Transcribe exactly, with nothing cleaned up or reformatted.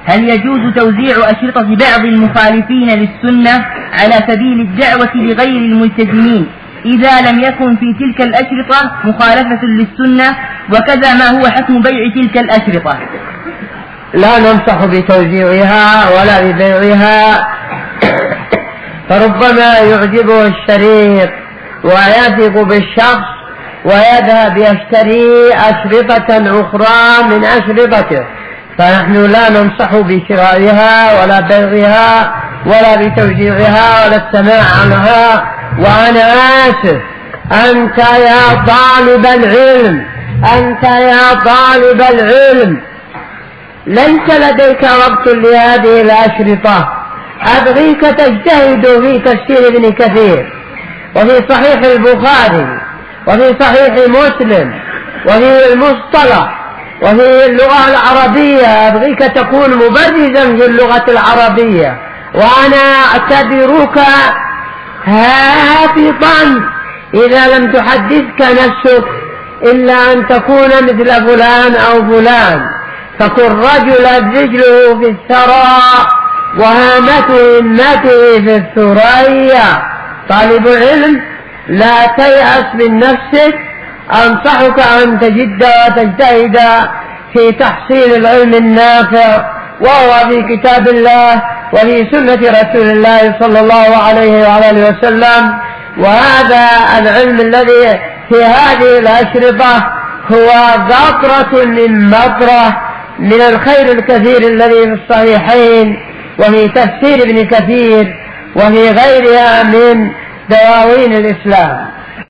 هل يجوز توزيع أشرطة بعض المخالفين للسنة على سبيل الدعوة لغير الملتزمين إذا لم يكن في تلك الأشرطة مخالفة للسنة؟ وكذا ما هو حكم بيع تلك الأشرطة؟ لا ننصح بتوزيعها ولا ببيعها، فربما يعجبه الشريط ويثق بالشخص ويذهب يشتري أشرطة أخرى من أشرطته، فنحن لا ننصح بشرائها ولا بيعها ولا بتوزيعها ولا السماع عنها. وأنا آسف، أنت يا طالب العلم أنت يا طالب العلم ليس لديك وقت لهذه الأشرطة، أبغيك تجتهد في تفسير ابن كثير وفي صحيح البخاري وفي صحيح مسلم وفي المصطلح وفي اللغة العربية، أبغيك تكون مبرزا في اللغة العربية، وأنا أعتبرك هابطا إذا لم تحدثك نفسك إلا أن تكون مثل فلان أو فلان، فكن رجلا رجله في الثرى وهامته همته في الثريا. طالب علم لا تيأس من نفسك، أنصحك أن تجد وتجتهد في تحصيل العلم النافع، وهو في كتاب الله وفي سنة رسول الله صلى الله عليه وعلى آله وسلم. وهذا العلم الذي في هذه الأشرطة هو قطرة من مطرة من الخير الكثير الذي في الصحيحين وفي تفسير ابن كثير وفي غيرها من دواوين الإسلام.